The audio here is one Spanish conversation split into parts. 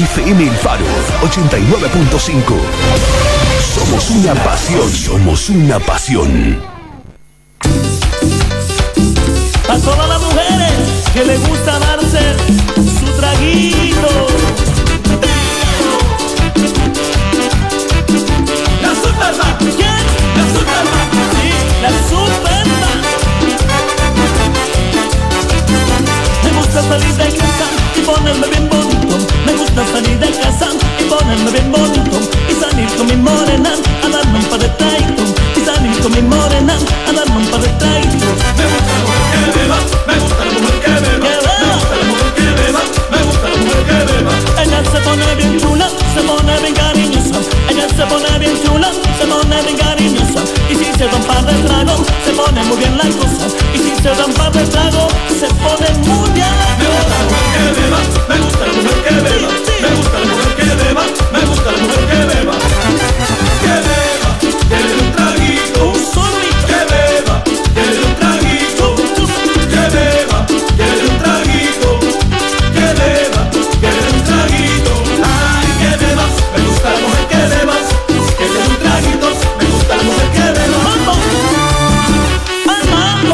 FM El Faro 89.5. Somos una pasión, somos una pasión. A todas las mujeres que les gusta darse su traguito. La Superman. ¿Quién? La Superman. Sí, la Superman. Me gusta salir de casa y ponerme bien bonito. Me gusta salir de casa y ponerme bien bonito. Y salir con mi morena a darme un par de traitos. Y salir con mi morena a darme un par de traitos. Me gusta la mujer que beba, me gusta la mujer que beba, me gusta la mujer que beba, me gusta la mujer que beba. Ella se pone bien chula, se pone bien cariñosa. Ella se pone bien chula, se pone bien cariñosa. Y si se da un par de tragos, se pone muy bien la cosa. Y si se da un par de tragos, se pone muy bien la cosa. Me gusta la mujer que beba, me gusta la mujer que beba, me gusta la mujer que beba, me gusta la mujer que beba. Que beba, que le dé un traguito, un solito. Que beba, que le dé un traguito, que beba, que le dé un traguito, que beba, que le dé un traguito. Ay, que bebas, me gusta la mujer que bebas, que le dé un traguito, me gusta la mujer que beba. ¡Vamos! ¡Al mambo!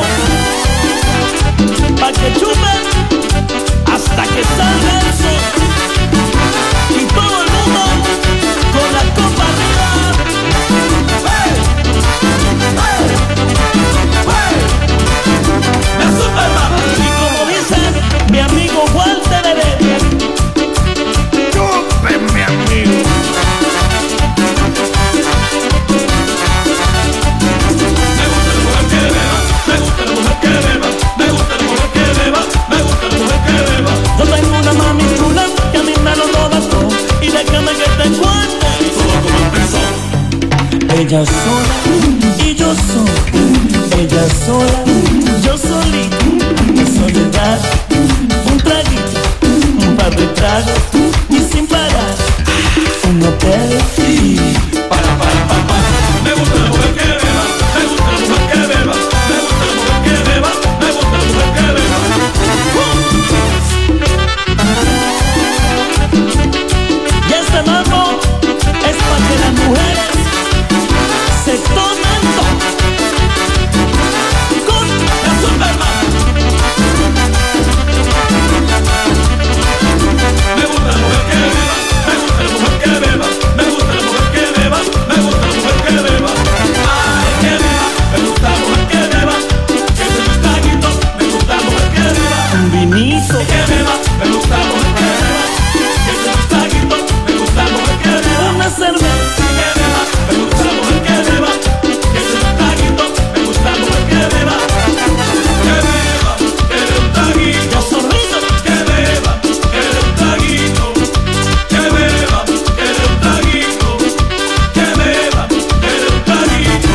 Pa' que chupen hasta que salga el sol. Y todo el mundo con la copa arriba. ¡Hey! ¡Hey! ¡Hey! ¡La Superman! Y como dice mi amigo Walter Heredia, ¡chupen, mi amigo! Me gusta la mujer que beba, me gusta la mujer que beba, me gusta la mujer que beba, me gusta la mujer que beba. Yo tengo una mami chula que a mí me lo roba todo. Y déjame que te cuente todo como empezó. Ella sola y yo solo. Ella sola, yo solito. En soledad, un traguito, un par de tragos y sin parar. Un hotel y para. Me gusta la mujer que beba, me gusta la mujer que beba, me gusta la mujer que beba, me gusta la mujer que beba. Y este mambo es para que las mujeres se tomen todo con la Superman. Me gusta la mujer que beba, me gusta la mujer que beba, me gusta la mujer que beba, me gusta la mujer que beba. Ay, que beba, me gusta la mujer que beba, que se me traguito, me gusta la mujer que beba. Un vinito que beba, me gusta la mujer que beba, que se me traguito, me gusta la mujer que beba. Una cerveza que beba, me gusta la mujer que beba, que se me traguito, me gusta la mujer que beba. Que beba, que le dé un traguito, que beba, que le dé un traguito, que beba, que le dé un traguito, que beba, que le dé un traguito.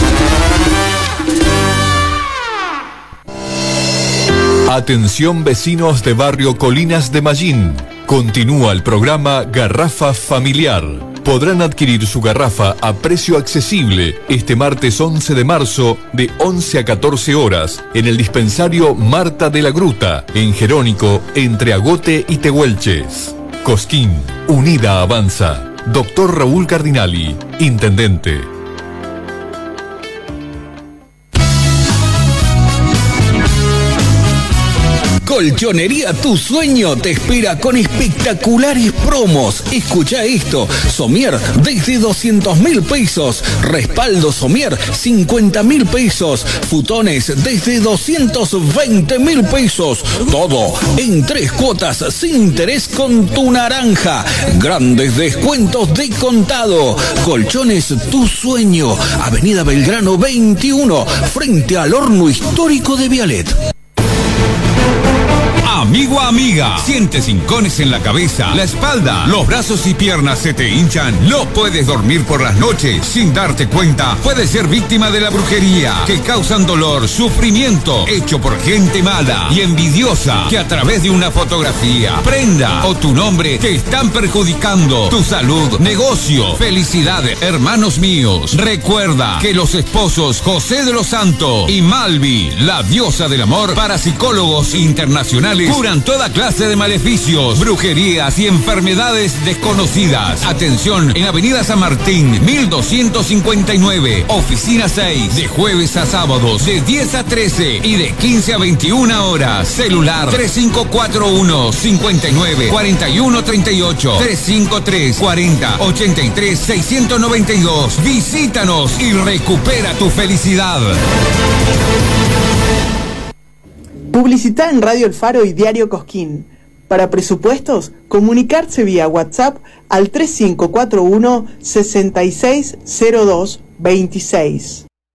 Atención vecinos de barrio Colinas de Mallín. Continúa el programa Garrafa Familiar. Podrán adquirir su garrafa a precio accesible este martes 11 de marzo de 11 a 14 horas en el dispensario Marta de la Gruta, en Jerónico, entre Agote y Tehuelches. Cosquín, Unida Avanza. Doctor Raúl Cardinali, Intendente. Colchonería Tu Sueño te espera con espectaculares promos. Escucha esto: Somier desde 200.000 pesos, respaldo Somier 50.000 pesos, futones desde 220.000 pesos. Todo en 3 cuotas sin interés con tu naranja. Grandes descuentos de contado. Colchones Tu Sueño, Avenida Belgrano 21, frente al horno histórico de Vialet. Amigo, amiga, sientes hincones en la cabeza, la espalda, los brazos y piernas se te hinchan, no puedes dormir por las noches, sin darte cuenta, puedes ser víctima de la brujería, que causan dolor, sufrimiento, hecho por gente mala y envidiosa, que a través de una fotografía, prenda o tu nombre te están perjudicando tu salud, negocio, felicidad. Hermanos míos, recuerda que los esposos José de los Santos y Malvi, la diosa del amor, parapsicólogos internacionales, Curan toda clase de maleficios, brujerías y enfermedades desconocidas. Atención, en Avenida San Martín, 1259, Oficina 6, de jueves a sábados, de 10 a 13 y de 15 a 21 horas. Celular 3541 59 41 38 353 40 83 692. Visítanos y recupera tu felicidad. Publicita en Radio El Faro y Diario Cosquín. Para presupuestos, comunicarse vía WhatsApp al 3541 6602 26.